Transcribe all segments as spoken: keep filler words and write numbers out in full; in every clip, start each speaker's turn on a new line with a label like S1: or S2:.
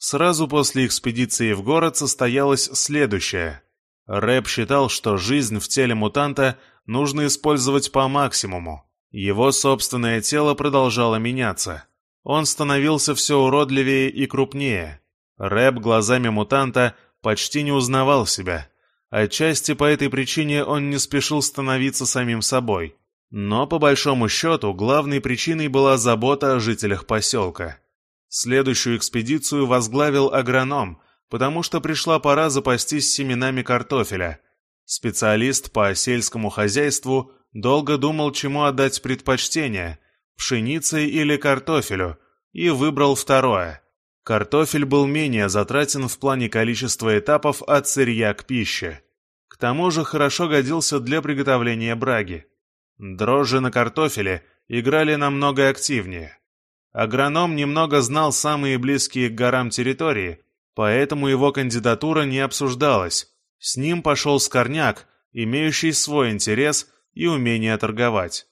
S1: Сразу после экспедиции в город состоялось следующее. Рэб считал, что жизнь в теле мутанта нужно использовать по максимуму. Его собственное тело продолжало меняться. Он становился все уродливее и крупнее. Рэб глазами мутанта почти не узнавал себя. Отчасти по этой причине он не спешил становиться самим собой. Но, по большому счету, главной причиной была забота о жителях поселка. Следующую экспедицию возглавил агроном, потому что пришла пора запастись семенами картофеля. Специалист по сельскому хозяйству долго думал, чему отдать предпочтение – пшенице или картофелю, и выбрал второе. Картофель был менее затратен в плане количества этапов от сырья к пище. К тому же хорошо годился для приготовления браги. Дрожжи на картофеле играли намного активнее. Агроном немного знал самые близкие к горам территории, поэтому его кандидатура не обсуждалась. С ним пошел Скорняк, имеющий свой интерес и умение торговать.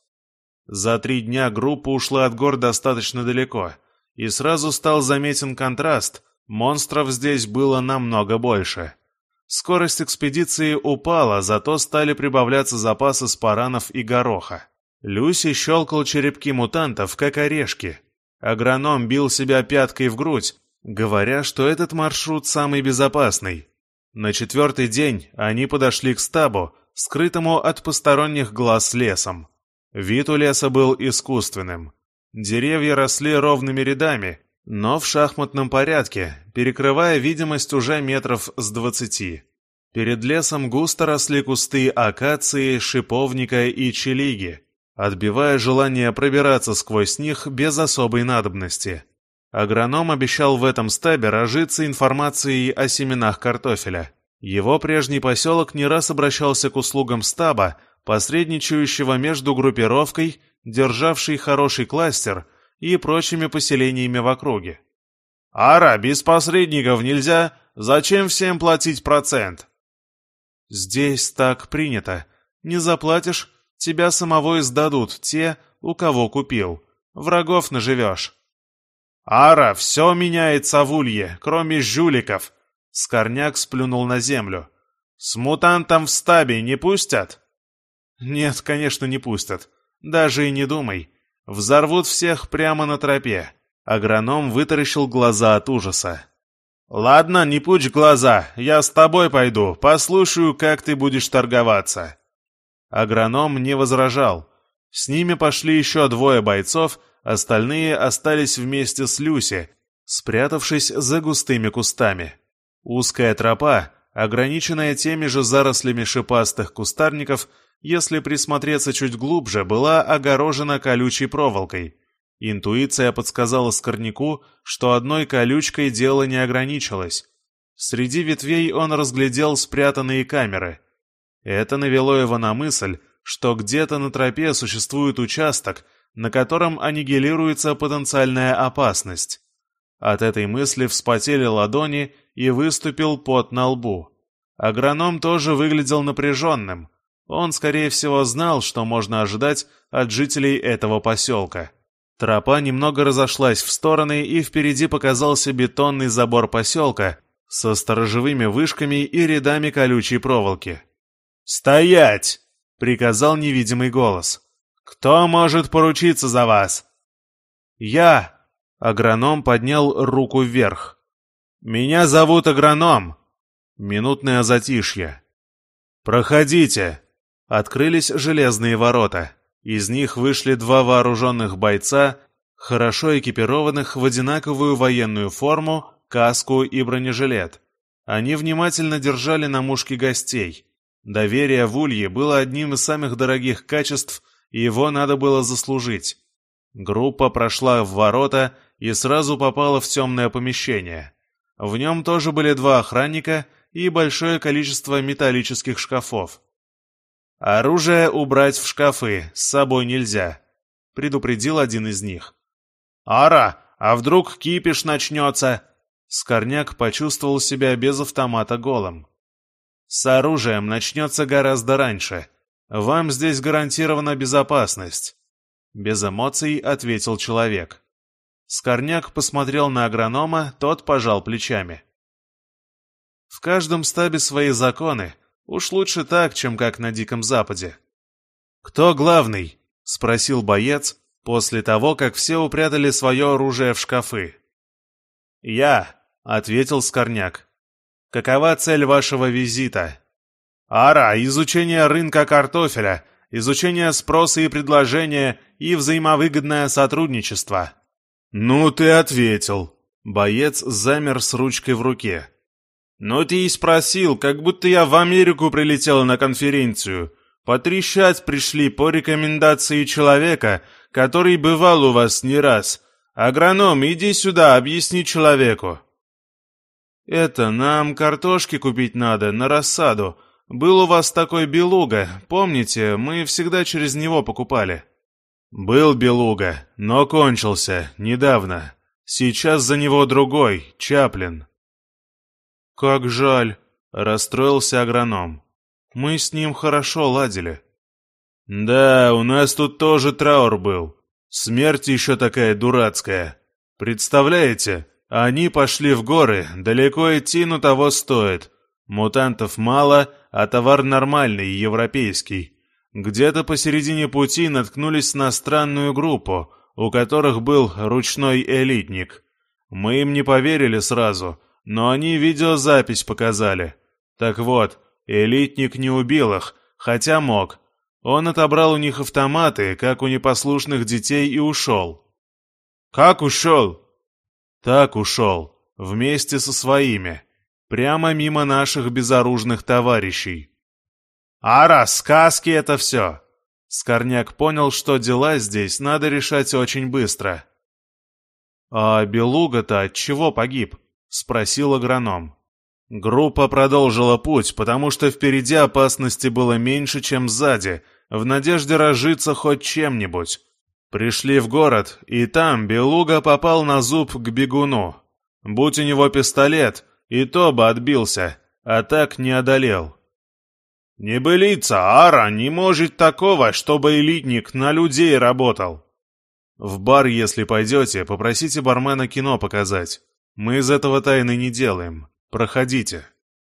S1: За три дня группа ушла от гор достаточно далеко, и сразу стал заметен контраст, монстров здесь было намного больше. Скорость экспедиции упала, зато стали прибавляться запасы спаранов и гороха. Люси щелкал черепки мутантов, как орешки. Агроном бил себя пяткой в грудь, говоря, что этот маршрут самый безопасный. На четвертый день они подошли к стабу, скрытому от посторонних глаз лесом. Вид у леса был искусственным. Деревья росли ровными рядами, но в шахматном порядке, перекрывая видимость уже метров с двадцати. Перед лесом густо росли кусты акации, шиповника и челиги, отбивая желание пробираться сквозь них без особой надобности. Агроном обещал в этом стабе разжиться информацией о семенах картофеля. Его прежний поселок не раз обращался к услугам стаба, посредничающего между группировкой, державшей хороший кластер, и прочими поселениями в округе. «Ара, без посредников нельзя? Зачем всем платить процент?» «Здесь так принято. Не заплатишь, тебя самого издадут те, у кого купил. Врагов наживешь». «Ара, все меняется в Улье, кроме жуликов!» Скорняк сплюнул на землю. «С мутантом в стабе не пустят?» «Нет, конечно, не пустят. Даже и не думай. Взорвут всех прямо на тропе». Агроном вытаращил глаза от ужаса. «Ладно, не пучь глаза, я с тобой пойду, послушаю, как ты будешь торговаться». Агроном не возражал. С ними пошли еще двое бойцов, остальные остались вместе с Люси, спрятавшись за густыми кустами. Узкая тропа, ограниченная теми же зарослями шипастых кустарников, если присмотреться чуть глубже, была огорожена колючей проволокой. Интуиция подсказала Скорняку, что одной колючкой дело не ограничилось. Среди ветвей он разглядел спрятанные камеры. Это навело его на мысль, что где-то на тропе существует участок, на котором аннигилируется потенциальная опасность. От этой мысли вспотели ладони и выступил пот на лбу. Агроном тоже выглядел напряженным. Он, скорее всего, знал, что можно ожидать от жителей этого поселка. Тропа немного разошлась в стороны, и впереди показался бетонный забор поселка со сторожевыми вышками и рядами колючей проволоки. «Стоять!» — приказал невидимый голос. «Кто может поручиться за вас?» «Я!» — агроном поднял руку вверх. «Меня зовут Агроном!» Минутное затишье. «Проходите!» Открылись железные ворота. Из них вышли два вооруженных бойца, хорошо экипированных в одинаковую военную форму, каску и бронежилет. Они внимательно держали на мушке гостей. Доверие в Улье было одним из самых дорогих качеств, и его надо было заслужить. Группа прошла в ворота и сразу попала в темное помещение. В нем тоже были два охранника и большое количество металлических шкафов. «Оружие убрать в шкафы, с собой нельзя», — предупредил один из них. «Ара, а вдруг кипиш начнется?» Скорняк почувствовал себя без автомата голым. «С оружием начнется гораздо раньше. Вам здесь гарантирована безопасность», — без эмоций ответил человек. Скорняк посмотрел на агронома, тот пожал плечами. В каждом стабе свои законы. Уж лучше так, чем как на Диком Западе. «Кто главный?» — спросил боец, после того, как все упрятали свое оружие в шкафы. «Я», — ответил Скорняк. «Какова цель вашего визита?» «Ара, изучение рынка картофеля, изучение спроса и предложения и взаимовыгодное сотрудничество». «Ну ты ответил». Боец замер с ручкой в руке. «Ну ты и спросил, как будто я в Америку прилетел на конференцию. Потрещать пришли по рекомендации человека, который бывал у вас не раз. Агроном, иди сюда, объясни человеку». «Это, нам картошки купить надо, на рассаду. Был у вас такой белуга, помните, мы всегда через него покупали». «Был белуга, но кончился, недавно. Сейчас за него другой, Чаплин». «Как жаль», — расстроился агроном. «Мы с ним хорошо ладили». «Да, у нас тут тоже траур был. Смерть еще такая дурацкая. Представляете, они пошли в горы, далеко идти, но того стоит. Мутантов мало, а товар нормальный, европейский. Где-то посередине пути наткнулись на странную группу, у которых был ручной элитник. Мы им не поверили сразу, но они видеозапись показали. Так вот, элитник не убил их, хотя мог. Он отобрал у них автоматы, как у непослушных детей, и ушел». «Как ушел?» «Так ушел, вместе со своими, прямо мимо наших безоружных товарищей». «Ара, сказки это все!» Скорняк понял, что дела здесь надо решать очень быстро. «А Белуга-то от чего погиб?» — спросил агроном. Группа продолжила путь, потому что впереди опасности было меньше, чем сзади, в надежде разжиться хоть чем-нибудь. Пришли в город, и там Белуга попал на зуб к бегуну. Будь у него пистолет, и то бы отбился, а так не одолел. «Небылица, Ара, не может такого, чтобы элитник на людей работал». «В бар, если пойдете, попросите бармена кино показать. Мы из этого тайны не делаем. Проходите».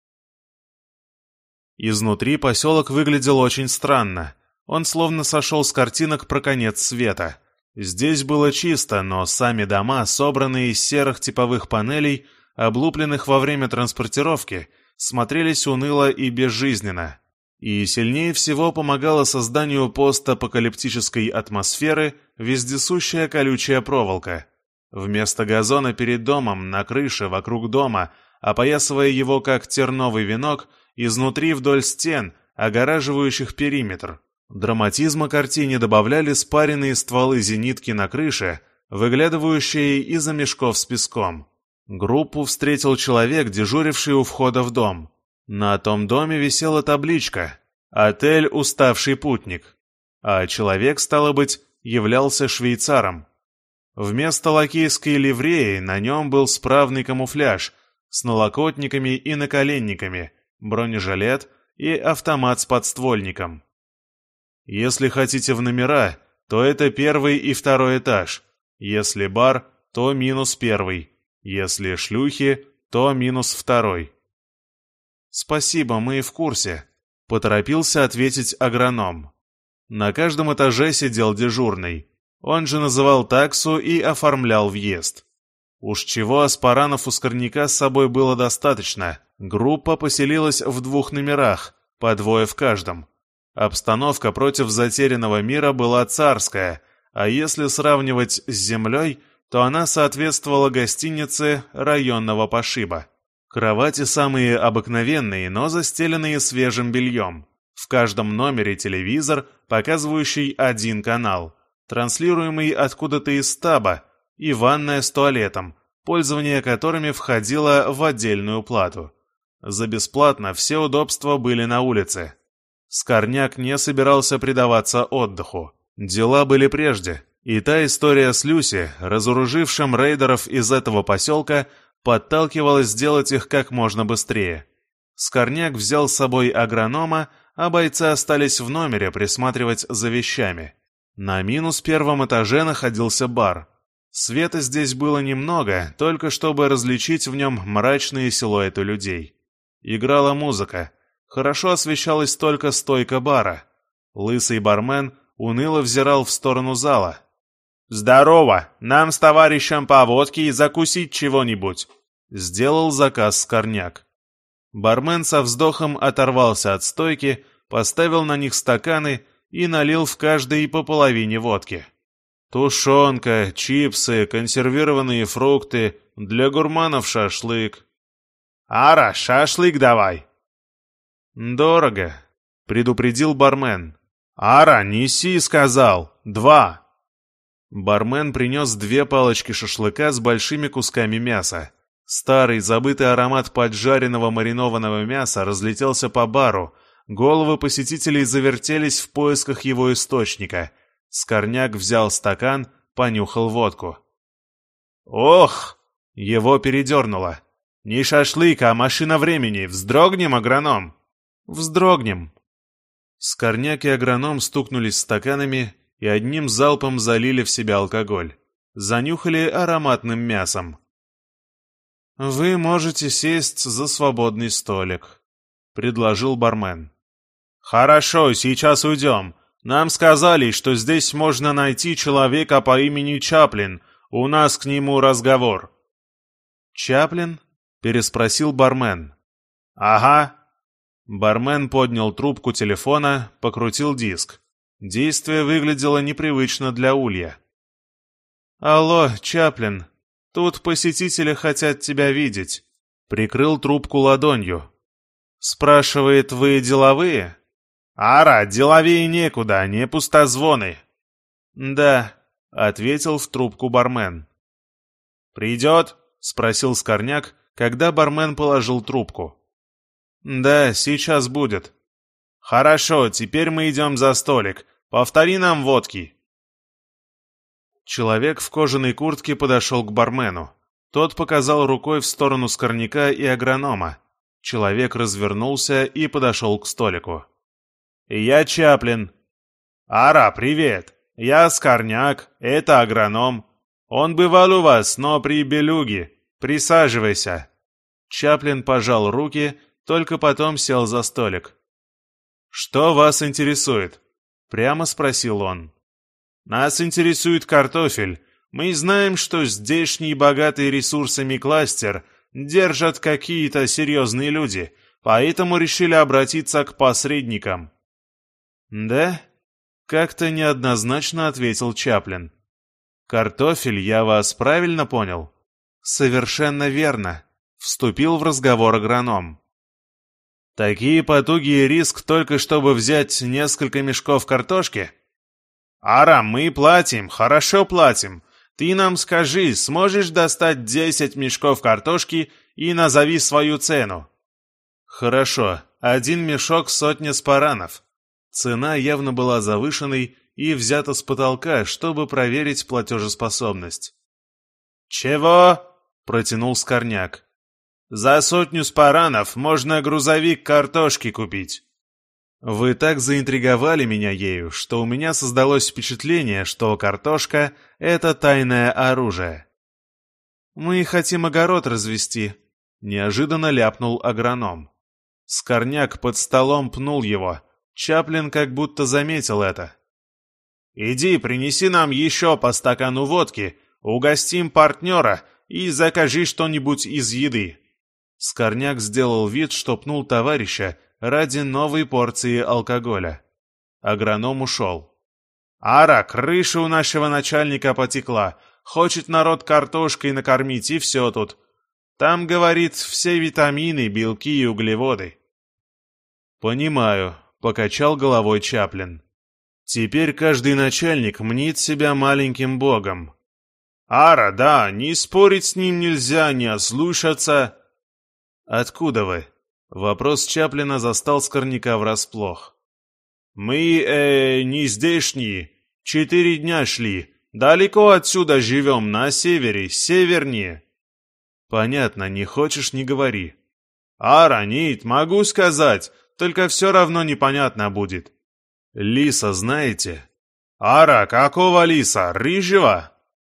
S1: Изнутри поселок выглядел очень странно. Он словно сошел с картинок про конец света. Здесь было чисто, но сами дома, собранные из серых типовых панелей, облупленных во время транспортировки, смотрелись уныло и безжизненно. И сильнее всего помогала созданию постапокалиптической атмосферы вездесущая колючая проволока. Вместо газона перед домом, на крыше, вокруг дома, опоясывая его как терновый венок, изнутри вдоль стен, огораживающих периметр. Драматизма картине добавляли спаренные стволы зенитки на крыше, выглядывающие из-за мешков с песком. Группу встретил человек, дежуривший у входа в дом. На том доме висела табличка «Отель «Уставший путник», а человек, стало быть, являлся швейцаром. Вместо лакейской ливреи на нем был справный камуфляж с налокотниками и наколенниками, бронежилет и автомат с подствольником. Если хотите в номера, то это первый и второй этаж. Если бар, то минус первый. Если шлюхи, то минус второй. «Спасибо, мы в курсе», — поторопился ответить агроном. На каждом этаже сидел дежурный. Он же называл таксу и оформлял въезд. Уж чего аспаранов у Скорняка с собой было достаточно. Группа поселилась в двух номерах, по двое в каждом. Обстановка против затерянного мира была царская, а если сравнивать с землей, то она соответствовала гостинице районного пошиба. Кровати самые обыкновенные, но застеленные свежим бельем. В каждом номере телевизор, показывающий один канал, транслируемый откуда-то из стаба, и ванная с туалетом, пользование которыми входило в отдельную плату. За бесплатно все удобства были на улице. Скорняк не собирался предаваться отдыху. Дела были прежде, и та история с Люси, разоружившим рейдеров из этого поселка, подталкивалась сделать их как можно быстрее. Скорняк взял с собой агронома, а бойцы остались в номере присматривать за вещами. На минус первом этаже находился бар. Света здесь было немного, только чтобы различить в нем мрачные силуэты людей. Играла музыка. Хорошо освещалась только стойка бара. Лысый бармен уныло взирал в сторону зала. «Здорово! Нам с товарищем по водке и закусить чего-нибудь!» Сделал заказ Скорняк. Бармен со вздохом оторвался от стойки, поставил на них стаканы и налил в каждый по половине водки. Тушенка, чипсы, консервированные фрукты, для гурманов шашлык. «Ара, шашлык давай!» «Дорого», — предупредил бармен. «Ара, неси, сказал! Два!» Бармен принес две палочки шашлыка с большими кусками мяса. Старый, забытый аромат поджаренного маринованного мяса разлетелся по бару. Головы посетителей завертелись в поисках его источника. Скорняк взял стакан, понюхал водку. «Ох!» — его передернуло. «Не шашлык, а машина времени. Вздрогнем, агроном?» «Вздрогнем». Скорняк и агроном стукнулись стаканами и одним залпом залили в себя алкоголь. Занюхали ароматным мясом. «Вы можете сесть за свободный столик», — предложил бармен. «Хорошо, сейчас уйдем. Нам сказали, что здесь можно найти человека по имени Чаплин. У нас к нему разговор». «Чаплин?» — переспросил бармен. «Ага». Бармен поднял трубку телефона, покрутил диск. Действие выглядело непривычно для улья. «Алло, Чаплин, тут посетители хотят тебя видеть». Прикрыл трубку ладонью. «Спрашивает, вы деловые?» «Ара, деловее некуда, не пустозвоны». «Да», — ответил в трубку бармен. «Придет?» — спросил Скорняк, когда бармен положил трубку. «Да, сейчас будет». «Хорошо, теперь мы идем за столик. Повтори нам водки». Человек в кожаной куртке подошел к бармену. Тот показал рукой в сторону Скорняка и агронома. Человек развернулся и подошел к столику. «Я Чаплин». «Ара, привет. Я Скорняк, это агроном. Он бывал у вас, но при Белюге. Присаживайся». Чаплин пожал руки, только потом сел за столик. «Что вас интересует?» — прямо спросил он. «Нас интересует картофель. Мы знаем, что здешний богатый ресурсами кластер держат какие-то серьезные люди, поэтому решили обратиться к посредникам». «Да?» — как-то неоднозначно ответил Чаплин. «Картофель, я вас правильно понял?» «Совершенно верно», — вступил в разговор агроном. «Такие потуги и риск только чтобы взять несколько мешков картошки?» «Ара, мы платим, хорошо платим. Ты нам скажи, сможешь достать десять мешков картошки и назови свою цену?» «Хорошо, один мешок сотня спаранов». Цена явно была завышенной и взята с потолка, чтобы проверить платежеспособность. «Чего?» — протянул Скорняк. «За сотню спаранов можно грузовик картошки купить». «Вы так заинтриговали меня ею, что у меня создалось впечатление, что картошка — это тайное оружие». «Мы хотим огород развести», — неожиданно ляпнул агроном. Скорняк под столом пнул его. Чаплин как будто заметил это. «Иди, принеси нам еще по стакану водки, угостим партнера и закажи что-нибудь из еды». Скорняк сделал вид, что пнул товарища ради новой порции алкоголя. Агроном ушел. «Ара, крыша у нашего начальника потекла. Хочет народ картошкой накормить, и все тут. Там, говорит, все витамины, белки и углеводы». «Понимаю», — покачал головой Чаплин. «Теперь каждый начальник мнит себя маленьким богом». «Ара, да, не спорить с ним нельзя, не ослушаться». «Откуда вы?» Вопрос Чаплина застал Скорняка врасплох. «Мы, э, не здешние. Четыре дня шли. Далеко отсюда живем, на севере, севернее». «Понятно, не хочешь — не говори». «Ара, нет, могу сказать, только все равно непонятно будет». «Лиса знаете?» «Ара, какого лиса? Рыжего?»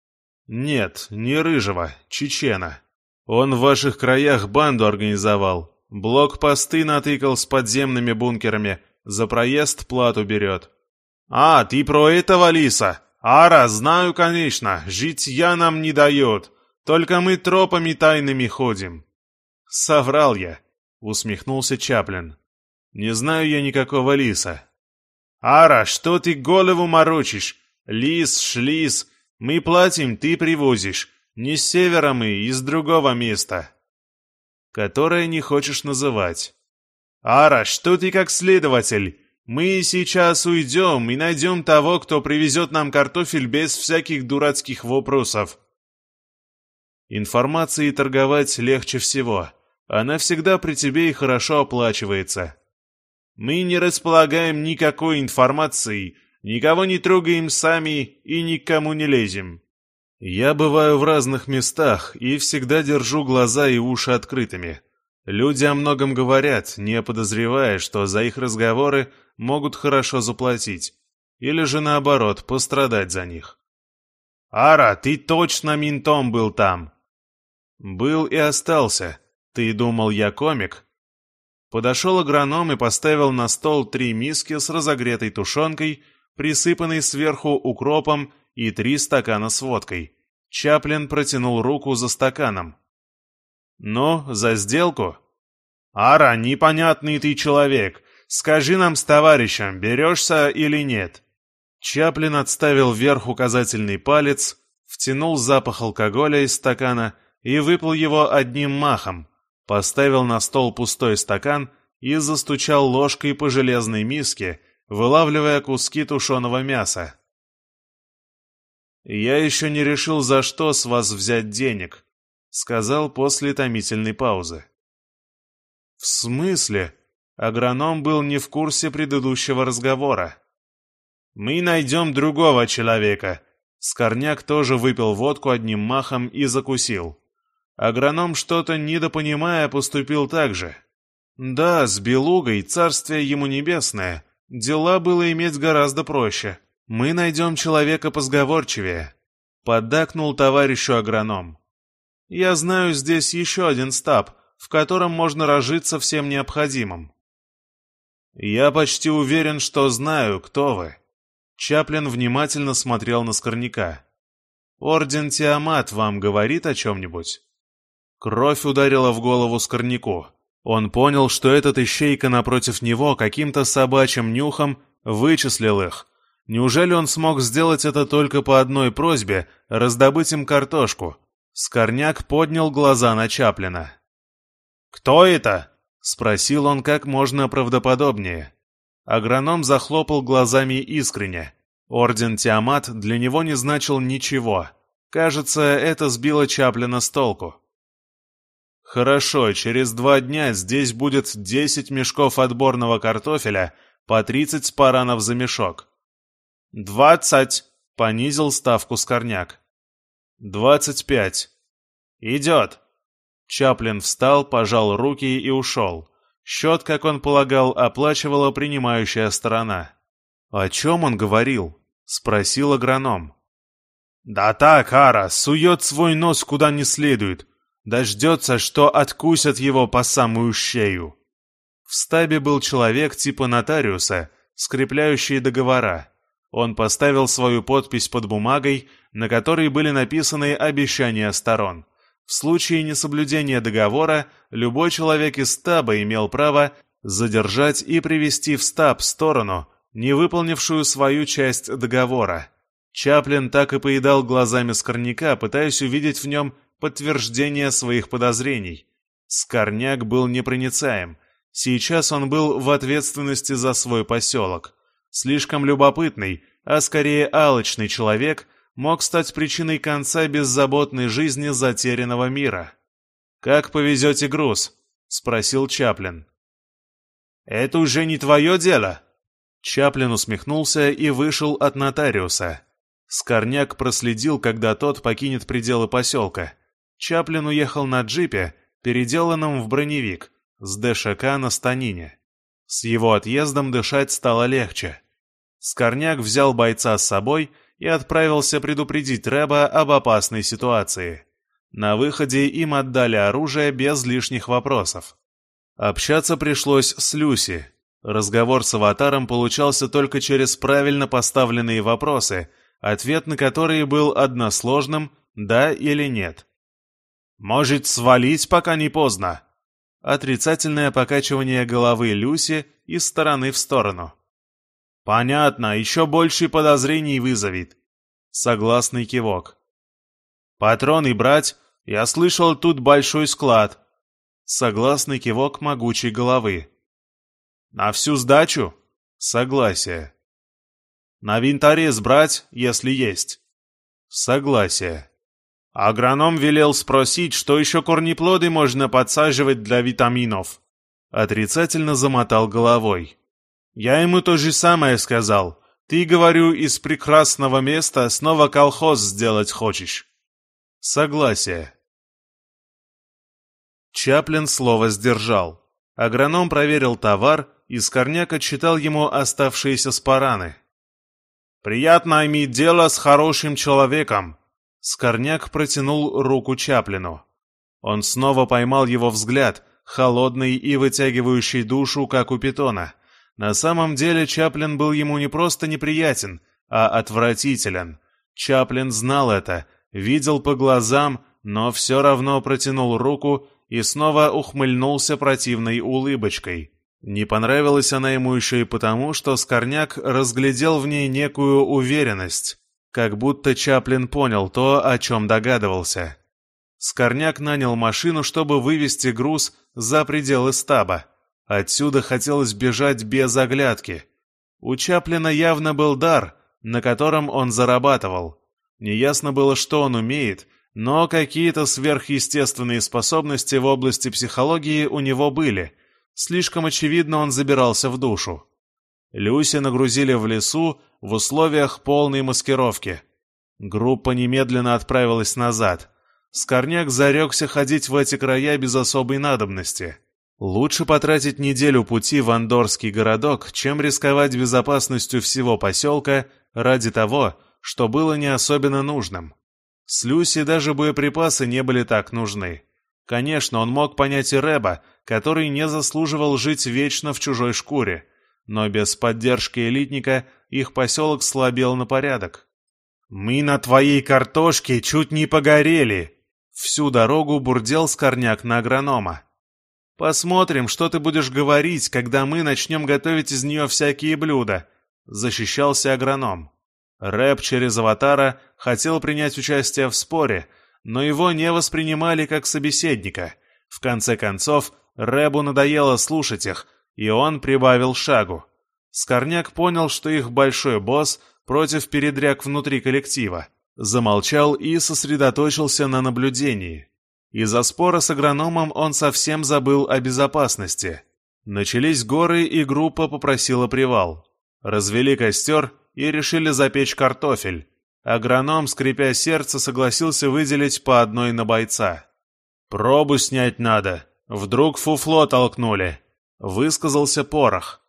S1: Нет, не Рыжего, чечена. Он в ваших краях банду организовал. Блокпосты натыкал с подземными бункерами. За проезд плату берет. А, ты про этого лиса? Ара, знаю, конечно. Житья нам не дает. Только мы тропами тайными ходим. Соврал я, усмехнулся Чаплин. Не знаю я никакого лиса. Ара, что ты голову морочишь? Лис, шлис. Мы платим, ты привозишь. Не с севера мы, из другого места. Которое не хочешь называть. Ара, что ты как следователь? Мы сейчас уйдем и найдем того, кто привезет нам картофель без всяких дурацких вопросов. Информацией торговать легче всего. Она всегда при тебе и хорошо оплачивается. Мы не располагаем никакой информацией, никого не трогаем сами и никому не лезем. Я бываю в разных местах и всегда держу глаза и уши открытыми. Люди о многом говорят, не подозревая, что за их разговоры могут хорошо заплатить. Или же наоборот, пострадать за них. Ара, ты точно ментом был там? Был и остался. Ты думал, я комик? Подошел агроном и поставил на стол три миски с разогретой тушенкой, присыпанной сверху укропом, и три стакана с водкой. Чаплин протянул руку за стаканом. «Ну, за сделку?» «Ара, непонятный ты человек. Скажи нам с товарищем, берешься или нет?» Чаплин отставил вверх указательный палец, втянул запах алкоголя из стакана и выпил его одним махом, поставил на стол пустой стакан и застучал ложкой по железной миске, вылавливая куски тушеного мяса. «Я еще не решил, за что с вас взять денег», — сказал после томительной паузы. «В смысле?» Агроном был не в курсе предыдущего разговора. «Мы найдем другого человека». Скорняк тоже выпил водку одним махом и закусил. Агроном, что-то недопонимая, поступил так же. Да, с Белугой, царствие ему небесное, дела было иметь гораздо проще. Мы найдем человека позговорчивее. Поддакнул товарищу агроном. Я знаю здесь еще один стаб, в котором можно разжиться всем необходимым. Я почти уверен, что знаю, кто вы. Чаплин внимательно смотрел на Скорняка. Орден Тиамат вам говорит о чем-нибудь? Кровь ударила в голову Скорняку. Он понял, что этот ищейка напротив него каким-то собачьим нюхом вычислил их. Неужели он смог сделать это только по одной просьбе — раздобыть им картошку? Скорняк поднял глаза на Чаплина. «Кто это?» — спросил он как можно правдоподобнее. Агроном захлопал глазами искренне. Орден Тиамат для него не значил ничего. Кажется, это сбило Чаплина с толку. «Хорошо, через два дня здесь будет десять мешков отборного картофеля, по тридцать спаранов за мешок». «Двадцать!» — понизил ставку Скорняк. «Двадцать пять». «Идет!» Чаплин встал, пожал руки и ушел. Счет, как он полагал, оплачивала принимающая сторона. «О чем он говорил?» — спросил агроном. «Да так, Ара, сует свой нос куда не следует. Дождется, что откусят его по самую шею». В стабе был человек типа нотариуса, скрепляющий договора. Он поставил свою подпись под бумагой, на которой были написаны обещания сторон. В случае несоблюдения договора любой человек из стаба имел право задержать и привести в стаб сторону, не выполнившую свою часть договора. Чаплин так и поедал глазами Скорняка, пытаясь увидеть в нем подтверждение своих подозрений. Скорняк был непроницаем. Сейчас он был в ответственности за свой поселок. Слишком любопытный, а скорее алчный человек мог стать причиной конца беззаботной жизни затерянного мира. «Как повезете груз?» — спросил Чаплин. «Это уже не твое дело!» Чаплин усмехнулся и вышел от нотариуса. Скорняк проследил, когда тот покинет пределы поселка. Чаплин уехал на джипе, переделанном в броневик, с ДШК на станине. С его отъездом дышать стало легче. Скорняк взял бойца с собой и отправился предупредить Рэба об опасной ситуации. На выходе им отдали оружие без лишних вопросов. Общаться пришлось с Люси. Разговор с аватаром получался только через правильно поставленные вопросы, ответ на которые был односложным «да» или «нет». «Может, свалить, пока не поздно?» Отрицательное покачивание головы Люси из стороны в сторону. «Понятно, еще больше подозрений вызовет». Согласный кивок. «Патроны брать? Я слышал, тут большой склад». Согласный кивок могучей головы. «На всю сдачу?» Согласие. «На винторез брать, если есть?» Согласие. Агроном велел спросить, что еще корнеплоды можно подсаживать для витаминов. Отрицательно замотал головой. Я ему то же самое сказал. Ты, говорю, из прекрасного места снова колхоз сделать хочешь. Согласие. Чаплин слово сдержал. Агроном проверил товар, и Скорняк отчитал ему оставшиеся спараны. «Приятно иметь дело с хорошим человеком». Скорняк протянул руку Чаплину. Он снова поймал его взгляд, холодный и вытягивающий душу, как у питона. На самом деле Чаплин был ему не просто неприятен, а отвратителен. Чаплин знал это, видел по глазам, но все равно протянул руку и снова ухмыльнулся противной улыбочкой. Не понравилась она ему еще и потому, что Скорняк разглядел в ней некую уверенность, как будто Чаплин понял то, о чем догадывался. Скорняк нанял машину, чтобы вывести груз за пределы стаба. Отсюда хотелось бежать без оглядки. У Чаплина явно был дар, на котором он зарабатывал. Неясно было, что он умеет, но какие-то сверхъестественные способности в области психологии у него были. Слишком очевидно, он забирался в душу. Люси нагрузили в лесу в условиях полной маскировки. Группа немедленно отправилась назад. Скорняк зарекся ходить в эти края без особой надобности. Лучше потратить неделю пути в Андорский городок, чем рисковать безопасностью всего поселка ради того, что было не особенно нужным. С Люси даже боеприпасы не были так нужны. Конечно, он мог понять и Рэба, который не заслуживал жить вечно в чужой шкуре, но без поддержки элитника их поселок слабел на порядок. «Мы на твоей картошке чуть не погорели!» Всю дорогу бурдел Скорняк на агронома. «Посмотрим, что ты будешь говорить, когда мы начнем готовить из нее всякие блюда», — защищался агроном. Рэб через аватара хотел принять участие в споре, но его не воспринимали как собеседника. В конце концов, Рэбу надоело слушать их, и он прибавил шагу. Скорняк понял, что их большой босс против передряг внутри коллектива. Замолчал и сосредоточился на наблюдении. Из-за спора с агрономом он совсем забыл о безопасности. Начались горы, и группа попросила привал. Развели костер и решили запечь картофель. Агроном, скрипя сердце, согласился выделить по одной на бойца. «Пробу снять надо. Вдруг фуфло толкнули», — высказался Порох.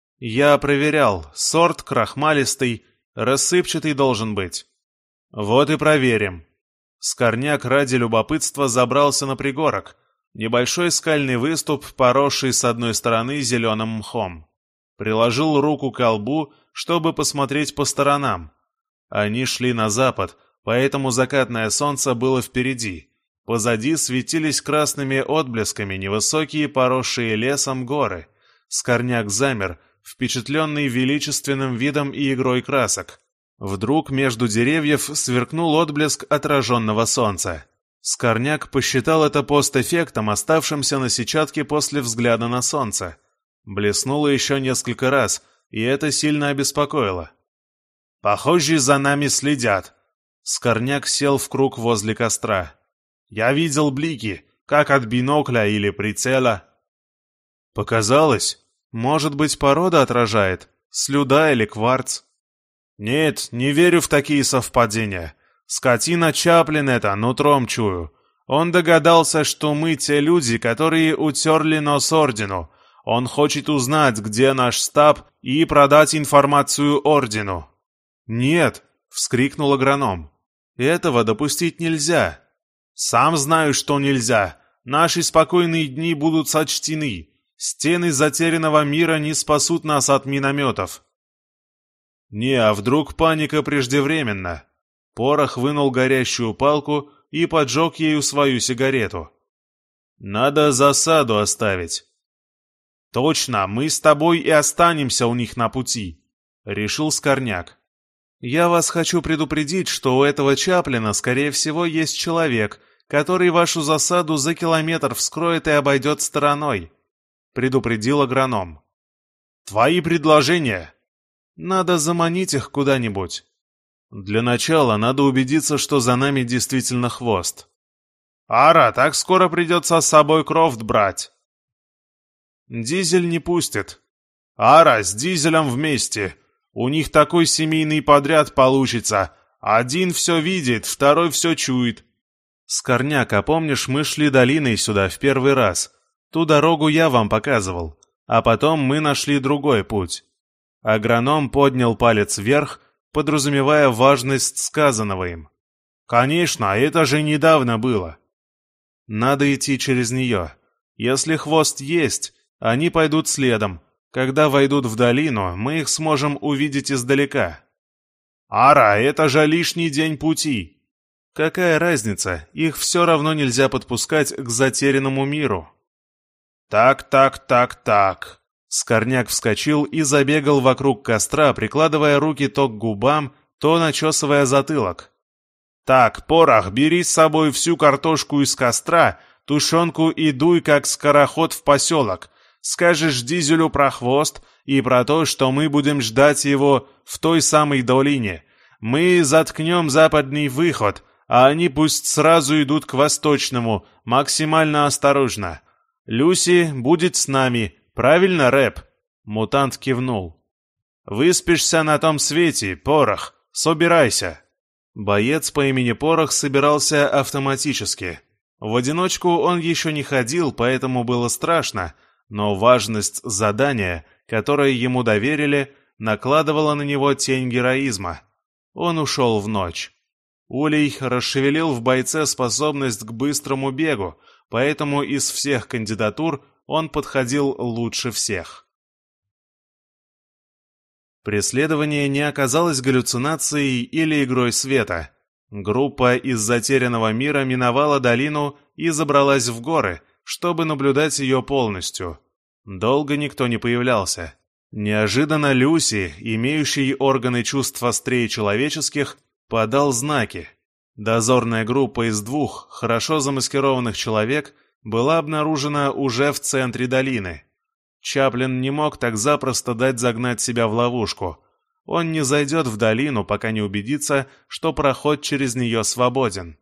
S1: «Я проверял. Сорт крахмалистый, рассыпчатый должен быть». «Вот и проверим». Скорняк ради любопытства забрался на пригорок, небольшой скальный выступ, поросший с одной стороны зеленым мхом. Приложил руку к колбу, чтобы посмотреть по сторонам. Они шли на запад, поэтому закатное солнце было впереди. Позади светились красными отблесками невысокие, поросшие лесом горы. Скорняк замер, впечатленный величественным видом и игрой красок. Вдруг между деревьев сверкнул отблеск отраженного солнца. Скорняк посчитал это постэффектом, оставшимся на сетчатке после взгляда на солнце. Блеснуло еще несколько раз, и это сильно обеспокоило. «Похоже, за нами следят». Скорняк сел в круг возле костра. «Я видел блики, как от бинокля или прицела». «Показалось? Может быть, порода отражает? Слюда или кварц?» «Нет, не верю в такие совпадения. Скотина Чаплин это, нутром чую. Он догадался, что мы те люди, которые утерли нос ордену. Он хочет узнать, где наш стаб, и продать информацию ордену». «Нет, — вскрикнул агроном. «Этого допустить нельзя». «Сам знаю, что нельзя. Наши спокойные дни будут сочтены. Стены затерянного мира не спасут нас от минометов». «Не, а вдруг паника преждевременна?» Порох вынул горящую палку и поджег ею свою сигарету. «Надо засаду оставить». «Точно, мы с тобой и останемся у них на пути», — решил Скорняк. «Я вас хочу предупредить, что у этого Чаплина, скорее всего, есть человек, который вашу засаду за километр вскроет и обойдет стороной», — предупредил агроном. «Твои предложения?» «Надо заманить их куда-нибудь. Для начала надо убедиться, что за нами действительно хвост». «Ара, так скоро придется с собой Крофт брать». «Дизель не пустит». «Ара, с Дизелем вместе. У них такой семейный подряд получится. Один все видит, второй все чует». «Скорняк, а помнишь, мы шли долиной сюда в первый раз? Ту дорогу я вам показывал, а потом мы нашли другой путь». Агроном поднял палец вверх, подразумевая важность сказанного им. «Конечно, это же недавно было». «Надо идти через нее. Если хвост есть, они пойдут следом. Когда войдут в долину, мы их сможем увидеть издалека». «Ара, это же лишний день пути». «Какая разница? Их все равно нельзя подпускать к затерянному миру». «Так, так, так, так». Скорняк вскочил и забегал вокруг костра, прикладывая руки то к губам, то начесывая затылок. «Так, Порох, бери с собой всю картошку из костра, тушенку и дуй, как скороход в поселок. Скажешь Дизелю про хвост и про то, что мы будем ждать его в той самой долине. Мы заткнем западный выход, а они пусть сразу идут к восточному, максимально осторожно. Люси будет с нами, правильно, Рэп?» Мутант кивнул. «Выспишься на том свете, Порох, собирайся». Боец по имени Порох собирался автоматически. В одиночку он еще не ходил, поэтому было страшно, но важность задания, которое ему доверили, накладывала на него тень героизма. Он ушел в ночь. Улей расшевелил в бойце способность к быстрому бегу, поэтому из всех кандидатур он подходил лучше всех. Преследование не оказалось галлюцинацией или игрой света. Группа из затерянного мира миновала долину и забралась в горы, чтобы наблюдать ее полностью. Долго никто не появлялся. Неожиданно Люси, имеющий органы чувств острее человеческих, подал знаки. Дозорная группа из двух хорошо замаскированных человек была обнаружена уже в центре долины. Чаплин не мог так запросто дать загнать себя в ловушку. Он не зайдет в долину, пока не убедится, что проход через нее свободен.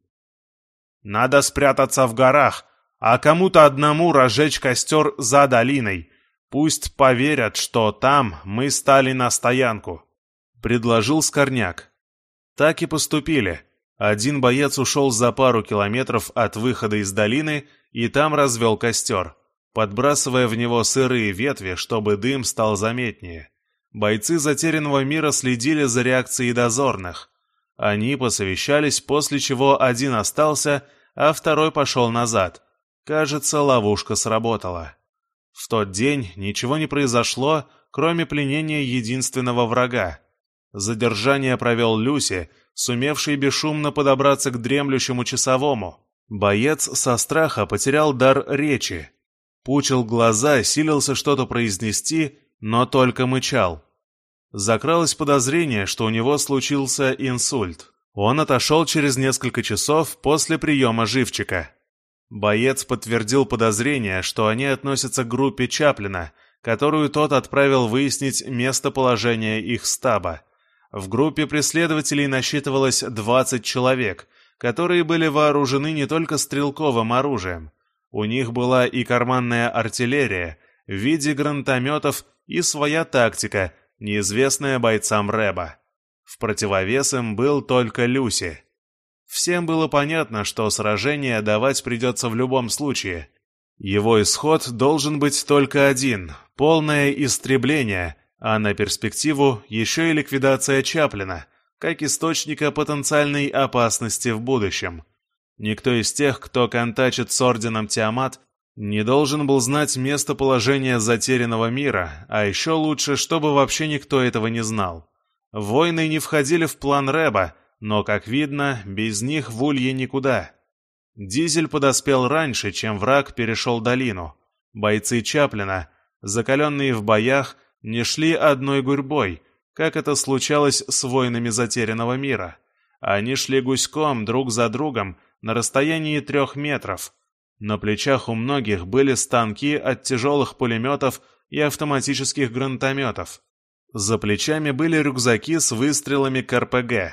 S1: «Надо спрятаться в горах, а кому-то одному разжечь костер за долиной. Пусть поверят, что там мы стали на стоянку», — предложил Скорняк. Так и поступили. Один боец ушел за пару километров от выхода из долины и там развел костер, подбрасывая в него сырые ветви, чтобы дым стал заметнее. Бойцы затерянного мира следили за реакцией дозорных. Они посовещались, после чего один остался, а второй пошел назад. Кажется, ловушка сработала. В тот день ничего не произошло, кроме пленения единственного врага. Задержание провел Люси, сумевший бесшумно подобраться к дремлющему часовому. Боец со страха потерял дар речи. Пучил глаза, силился что-то произнести, но только мычал. Закралось подозрение, что у него случился инсульт. Он отошел через несколько часов после приема живчика. Боец подтвердил подозрение, что они относятся к группе Чаплина, которую тот отправил выяснить местоположение их стаба. В группе преследователей насчитывалось двадцать человек, которые были вооружены не только стрелковым оружием. У них была и карманная артиллерия в виде гранатометов и своя тактика, неизвестная бойцам Рэба. В противовес им был только Люси. Всем было понятно, что сражение давать придется в любом случае. Его исход должен быть только один — полное истребление, а на перспективу еще и ликвидация Чаплина, как источника потенциальной опасности в будущем. Никто из тех, кто контачит с Орденом Тиамат, не должен был знать местоположение затерянного мира, а еще лучше, чтобы вообще никто этого не знал. Войны не входили в план Рэба, но, как видно, без них в Улье никуда. Дизель подоспел раньше, чем враг перешел долину. Бойцы Чаплина, закаленные в боях, не шли одной гурьбой, как это случалось с воинами затерянного мира. Они шли гуськом друг за другом на расстоянии трех метров. На плечах у многих были станки от тяжелых пулеметов и автоматических гранатометов. За плечами были рюкзаки с выстрелами к эр пэ гэ.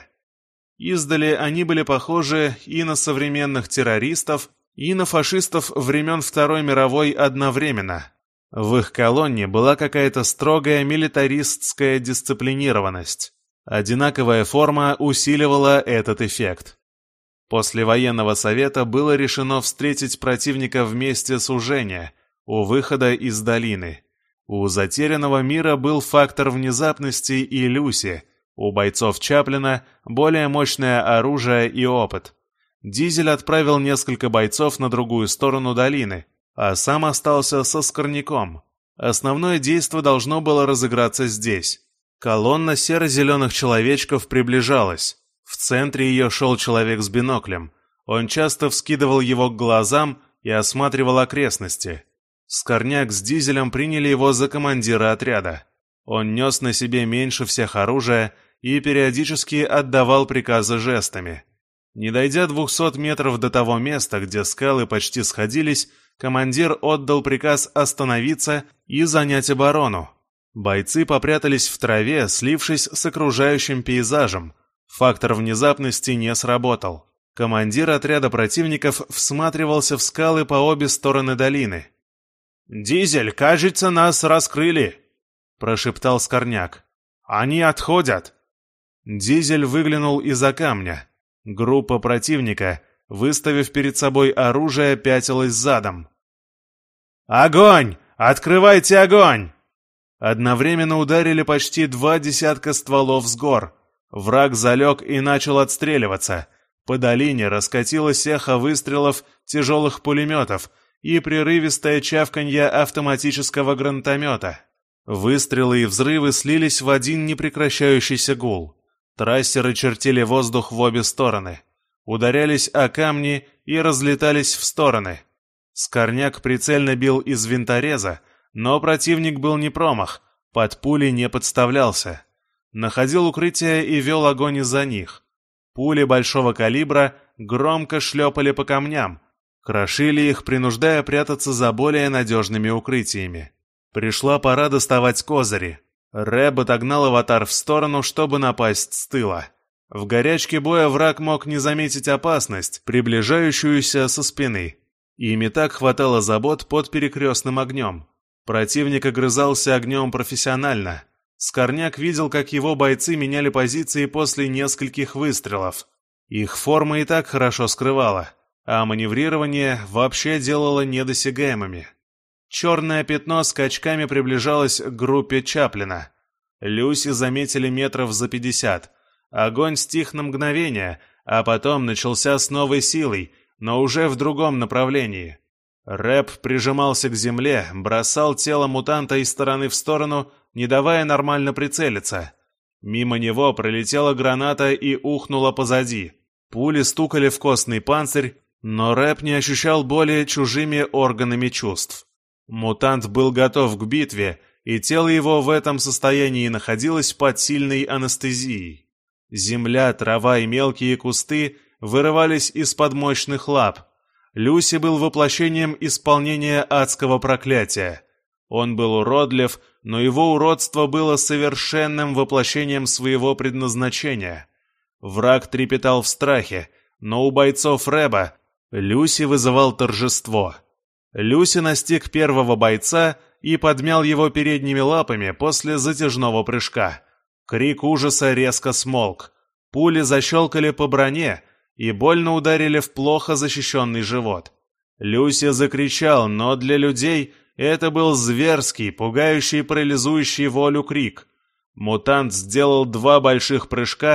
S1: Издали они были похожи и на современных террористов, и на фашистов времен Второй мировой одновременно. В их колонне была какая-то строгая милитаристская дисциплинированность. Одинаковая форма усиливала этот эффект. После военного совета было решено встретить противника в месте сужения, у выхода из долины. У затерянного мира был фактор внезапности и Люси, у бойцов Чаплина более мощное оружие и опыт. Дизель отправил несколько бойцов на другую сторону долины, а сам остался со Скорняком. Основное действо должно было разыграться здесь. Колонна серо-зеленых человечков приближалась. В центре ее шел человек с биноклем. Он часто вскидывал его к глазам и осматривал окрестности. Скорняк с Дизелем приняли его за командира отряда. Он нес на себе меньше всех оружия и периодически отдавал приказы жестами. Не дойдя двухсот метров до того места, где скалы почти сходились, командир отдал приказ остановиться и занять оборону. Бойцы попрятались в траве, слившись с окружающим пейзажем. Фактор внезапности не сработал. Командир отряда противников всматривался в скалы по обе стороны долины. «Дизель, кажется, нас раскрыли!» — прошептал Скорняк. «Они отходят!» Дизель выглянул из-за камня. Группа противника, выставив перед собой оружие, пятилась задом. «Огонь! Открывайте огонь!» Одновременно ударили почти два десятка стволов с гор. Враг залег и начал отстреливаться. По долине раскатилось эхо выстрелов тяжелых пулеметов и прерывистое чавканье автоматического гранатомета. Выстрелы и взрывы слились в один непрекращающийся гул. Трассеры чертили воздух в обе стороны. Ударялись о камни и разлетались в стороны. Скорняк прицельно бил из винтореза, но противник был не промах, под пули не подставлялся. Находил укрытие и вел огонь из-за них. Пули большого калибра громко шлепали по камням, крошили их, принуждая прятаться за более надежными укрытиями. Пришла пора доставать козыри. Рэб отогнал аватар в сторону, чтобы напасть с тыла. В горячке боя враг мог не заметить опасность, приближающуюся со спины. Им и так хватало забот под перекрестным огнем. Противник огрызался огнем профессионально. Скорняк видел, как его бойцы меняли позиции после нескольких выстрелов. Их форма и так хорошо скрывала, а маневрирование вообще делало недосягаемыми. Черное пятно скачками приближалось к группе Чаплина. Люси заметили метров за пятьдесят. Огонь стих на мгновение, а потом начался с новой силой, но уже в другом направлении. Рэб прижимался к земле, бросал тело мутанта из стороны в сторону, не давая нормально прицелиться. Мимо него пролетела граната и ухнула позади. Пули стукали в костный панцирь, но Рэб не ощущал боли чужими органами чувств. Мутант был готов к битве, и тело его в этом состоянии находилось под сильной анестезией. Земля, трава и мелкие кусты вырывались из-под мощных лап. Люси был воплощением исполнения адского проклятия. Он был уродлив, но его уродство было совершенным воплощением своего предназначения. Враг трепетал в страхе, но у бойцов Рэба Люси вызывал торжество. Люси настиг первого бойца и подмял его передними лапами после затяжного прыжка. Крик ужаса резко смолк. Пули защелкали по броне и больно ударили в плохо защищенный живот. Люси закричал, но для людей это был зверский, пугающий, парализующий волю крик. Мутант сделал два больших прыжка,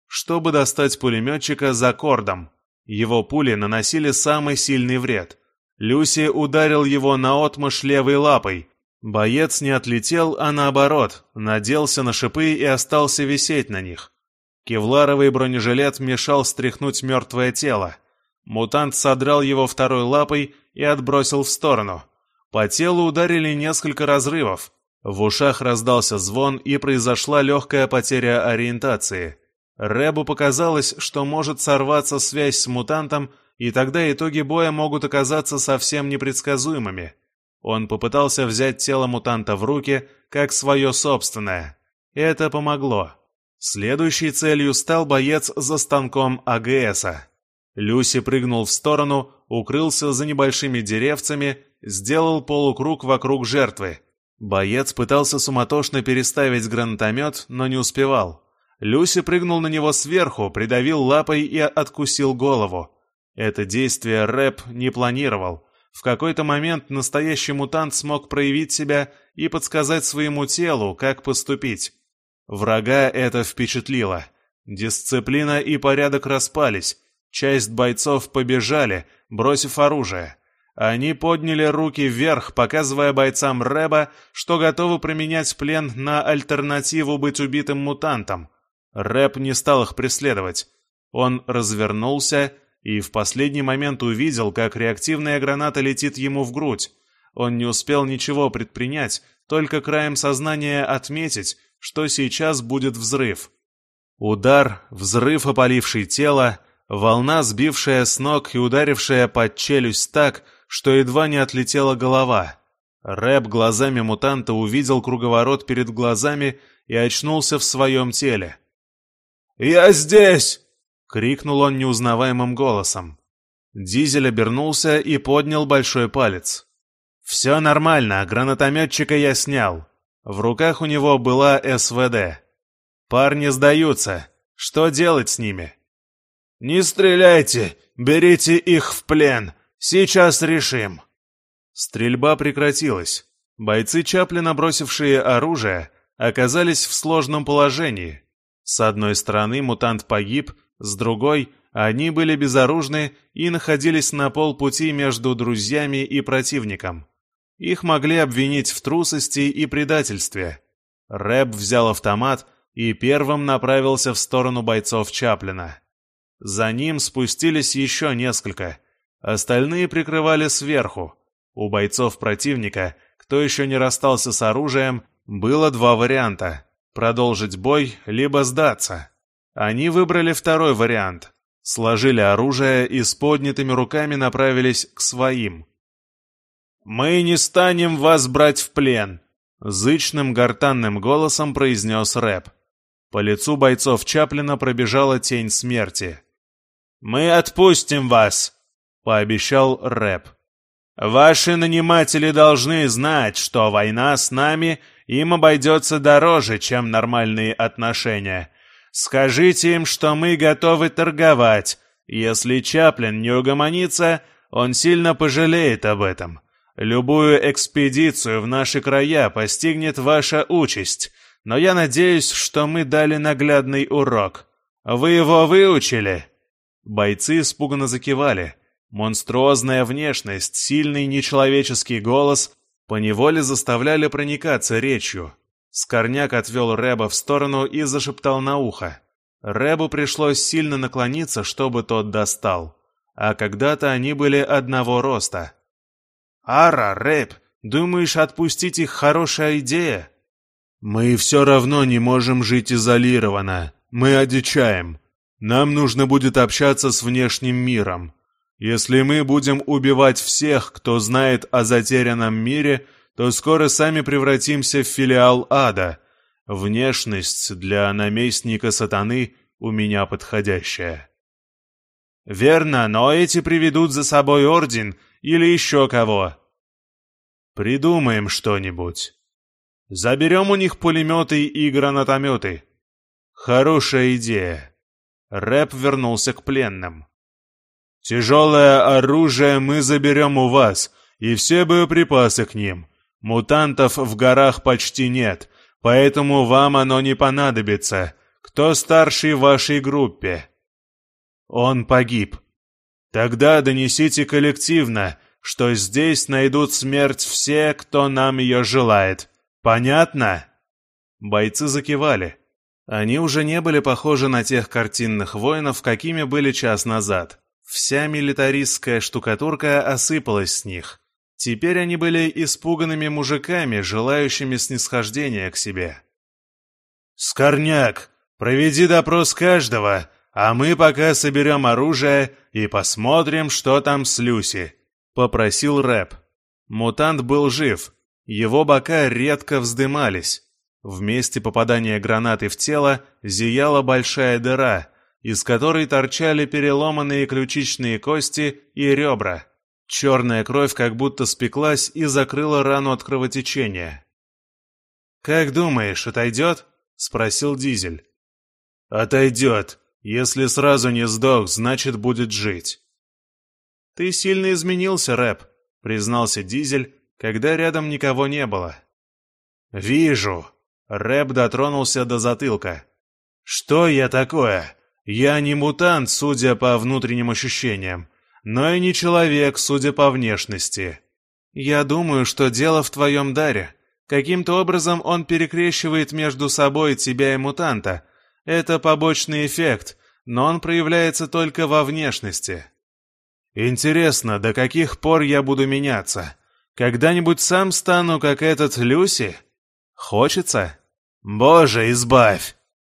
S1: чтобы достать пулеметчика за кордом. Его пули наносили самый сильный вред. Люси ударил его наотмашь левой лапой. Боец не отлетел, а наоборот, наделся на шипы и остался висеть на них. Кевларовый бронежилет мешал стряхнуть мертвое тело. Мутант содрал его второй лапой и отбросил в сторону. По телу ударили несколько разрывов. В ушах раздался звон, и произошла легкая потеря ориентации. Рэбу показалось, что может сорваться связь с мутантом, и тогда итоги боя могут оказаться совсем непредсказуемыми. Он попытался взять тело мутанта в руки, как свое собственное. Это помогло. Следующей целью стал боец за станком АГСа. Люси прыгнул в сторону, укрылся за небольшими деревцами, сделал полукруг вокруг жертвы. Боец пытался суматошно переставить гранатомет, но не успевал. Люси прыгнул на него сверху, придавил лапой и откусил голову. Это действие Рэб не планировал. В какой-то момент настоящий мутант смог проявить себя и подсказать своему телу, как поступить. Врага это впечатлило. Дисциплина и порядок распались. Часть бойцов побежали, бросив оружие. Они подняли руки вверх, показывая бойцам Рэба, что готовы променять плен на альтернативу быть убитым мутантом. Рэб не стал их преследовать. Он развернулся и в последний момент увидел, как реактивная граната летит ему в грудь. Он не успел ничего предпринять, только краем сознания отметить, что сейчас будет взрыв. Удар, взрыв, опаливший тело, волна, сбившая с ног и ударившая под челюсть так, что едва не отлетела голова. Рэб глазами мутанта увидел круговорот перед глазами и очнулся в своем теле. «Я здесь!» — крикнул он неузнаваемым голосом. Дизель обернулся и поднял большой палец. «Все нормально, гранатометчика я снял». В руках у него была эс вэ дэ. «Парни сдаются. Что делать с ними?» «Не стреляйте! Берите их в плен! Сейчас решим!» Стрельба прекратилась. Бойцы Чаплина, бросившие оружие, оказались в сложном положении. С одной стороны мутант погиб, с другой они были безоружны и находились на полпути между друзьями и противником. Их могли обвинить в трусости и предательстве. Рэб взял автомат и первым направился в сторону бойцов Чаплина. За ним спустились еще несколько. Остальные прикрывали сверху. У бойцов противника, кто еще не расстался с оружием, было два варианта – продолжить бой, либо сдаться. Они выбрали второй вариант. Сложили оружие и с поднятыми руками направились к своим. «Мы не станем вас брать в плен», — зычным гортанным голосом произнес Рэб. По лицу бойцов Чаплина пробежала тень смерти. «Мы отпустим вас», — пообещал Рэб. «Ваши наниматели должны знать, что война с нами им обойдется дороже, чем нормальные отношения. Скажите им, что мы готовы торговать. Если Чаплин не угомонится, он сильно пожалеет об этом. Любую экспедицию в наши края постигнет ваша участь, но я надеюсь, что мы дали наглядный урок. Вы его выучили?» Бойцы испуганно закивали. Монструозная внешность, сильный нечеловеческий голос поневоле заставляли проникаться речью. Скорняк отвел Рэба в сторону и зашептал на ухо. Рэбу пришлось сильно наклониться, чтобы тот достал. А когда-то они были одного роста. «Ара, Рэб, думаешь, отпустить их хорошая идея?» «Мы все равно не можем жить изолированно. Мы одичаем. Нам нужно будет общаться с внешним миром. Если мы будем убивать всех, кто знает о затерянном мире, то скоро сами превратимся в филиал ада. Внешность для наместника сатаны у меня подходящая». «Верно, но эти приведут за собой орден или еще кого». «Придумаем что-нибудь. Заберем у них пулеметы и гранатометы». «Хорошая идея». Рэб вернулся к пленным. «Тяжелое оружие мы заберем у вас, и все боеприпасы к ним. Мутантов в горах почти нет, поэтому вам оно не понадобится. кто старший в вашей группе?» «Он погиб». «Тогда донесите коллективно, что здесь найдут смерть все, кто нам ее желает. Понятно?» Бойцы закивали. Они уже не были похожи на тех картинных воинов, какими были час назад. Вся милитаристская штукатурка осыпалась с них. Теперь они были испуганными мужиками, желающими снисхождения к себе. «Скорняк, проведи допрос каждого, а мы пока соберем оружие и посмотрим, что там с Люси», — попросил Рэп. Мутант был жив, его бока редко вздымались. В месте попадания гранаты в тело зияла большая дыра, из которой торчали переломанные ключичные кости и ребра. Черная кровь как будто спеклась и закрыла рану от кровотечения. «Как думаешь, отойдет?» — спросил Дизель. «Отойдет. Если сразу не сдох, значит, будет жить». «Ты сильно изменился, Рэп», — признался Дизель, когда рядом никого не было. «Вижу». Рэп дотронулся до затылка. «Что я такое? Я не мутант, судя по внутренним ощущениям, но и не человек, судя по внешности. Я думаю, что дело в твоем даре. Каким-то образом он перекрещивает между собой тебя и мутанта. Это побочный эффект, но он проявляется только во внешности. Интересно, до каких пор я буду меняться? Когда-нибудь сам стану, как этот Люси? Хочется? Боже, избавь!»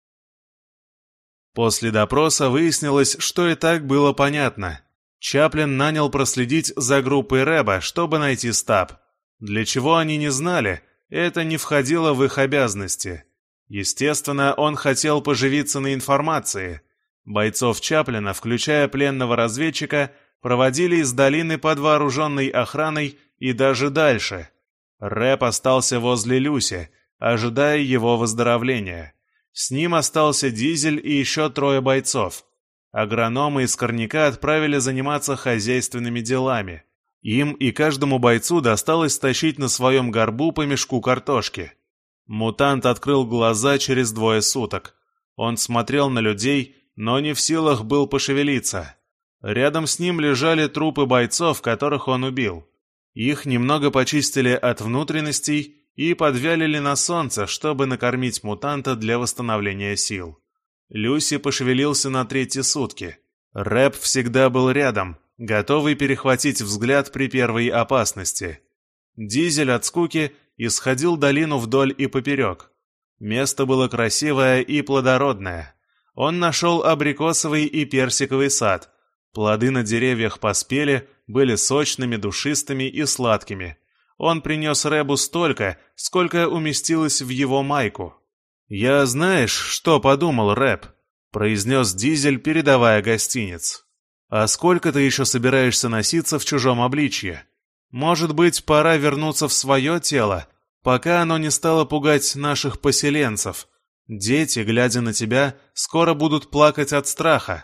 S1: После допроса выяснилось, что и так было понятно. Чаплин нанял проследить за группой Рэба, чтобы найти стаб. Для чего они не знали, это не входило в их обязанности. Естественно, он хотел поживиться на информации. Бойцов Чаплина, включая пленного разведчика, проводили из долины под вооруженной охраной и даже дальше. Рэп остался возле Люси, ожидая его выздоровления. С ним остался Дизель и еще трое бойцов. Агрономы из Скорняка отправили заниматься хозяйственными делами. Им и каждому бойцу досталось тащить на своем горбу по мешку картошки. Мутант открыл глаза через двое суток. Он смотрел на людей, но не в силах был пошевелиться. Рядом с ним лежали трупы бойцов, которых он убил. Их немного почистили от внутренностей и подвялили на солнце, чтобы накормить мутанта для восстановления сил. Люси пошевелился на третьи сутки. Рэп всегда был рядом, готовый перехватить взгляд при первой опасности. Дизель от скуки исходил долину вдоль и поперек. Место было красивое и плодородное. Он нашел абрикосовый и персиковый сад. Плоды на деревьях поспели, были сочными, душистыми и сладкими. Он принес Рэбу столько, сколько уместилось в его майку. «Я знаешь, что подумал, Рэб?» — произнес Дизель, передавая гостиниц. «А сколько ты еще собираешься носиться в чужом обличье? Может быть, пора вернуться в свое тело, пока оно не стало пугать наших поселенцев. Дети, глядя на тебя, скоро будут плакать от страха».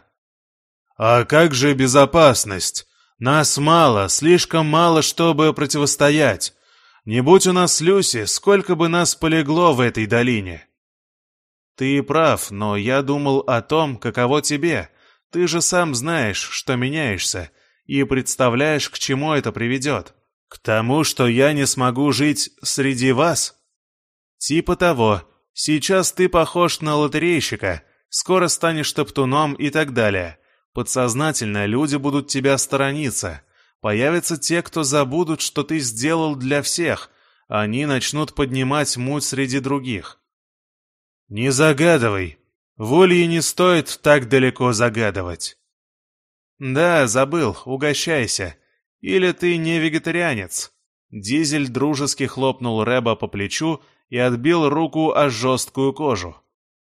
S1: «А как же безопасность? Нас мало, слишком мало, чтобы противостоять. Не будь у нас Люси, сколько бы нас полегло в этой долине». «Ты прав, но я думал о том, каково тебе. Ты же сам знаешь, что меняешься, и представляешь, к чему это приведет. К тому, что я не смогу жить среди вас?» «Типа того. Сейчас ты похож на лотерейщика, скоро станешь топтуном и так далее. Подсознательно люди будут тебя сторониться. Появятся те, кто забудут, что ты сделал для всех. Они начнут поднимать муть среди других». «Не загадывай. В Улье не стоит так далеко загадывать». «Да, забыл, угощайся. Или ты не вегетарианец?» Дизель дружески хлопнул Рэба по плечу и отбил руку о жесткую кожу.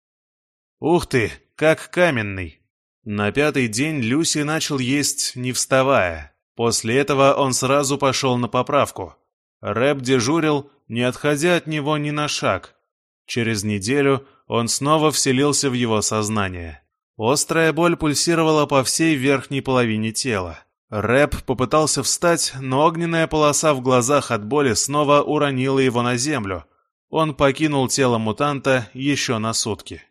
S1: «Ух ты, как каменный!» На пятый день Люси начал есть, не вставая. После этого он сразу пошел на поправку. Рэб дежурил, не отходя от него ни на шаг. Через неделю он снова вселился в его сознание. Острая боль пульсировала по всей верхней половине тела. Рэб попытался встать, но огненная полоса в глазах от боли снова уронила его на землю. Он покинул тело мутанта еще на сутки.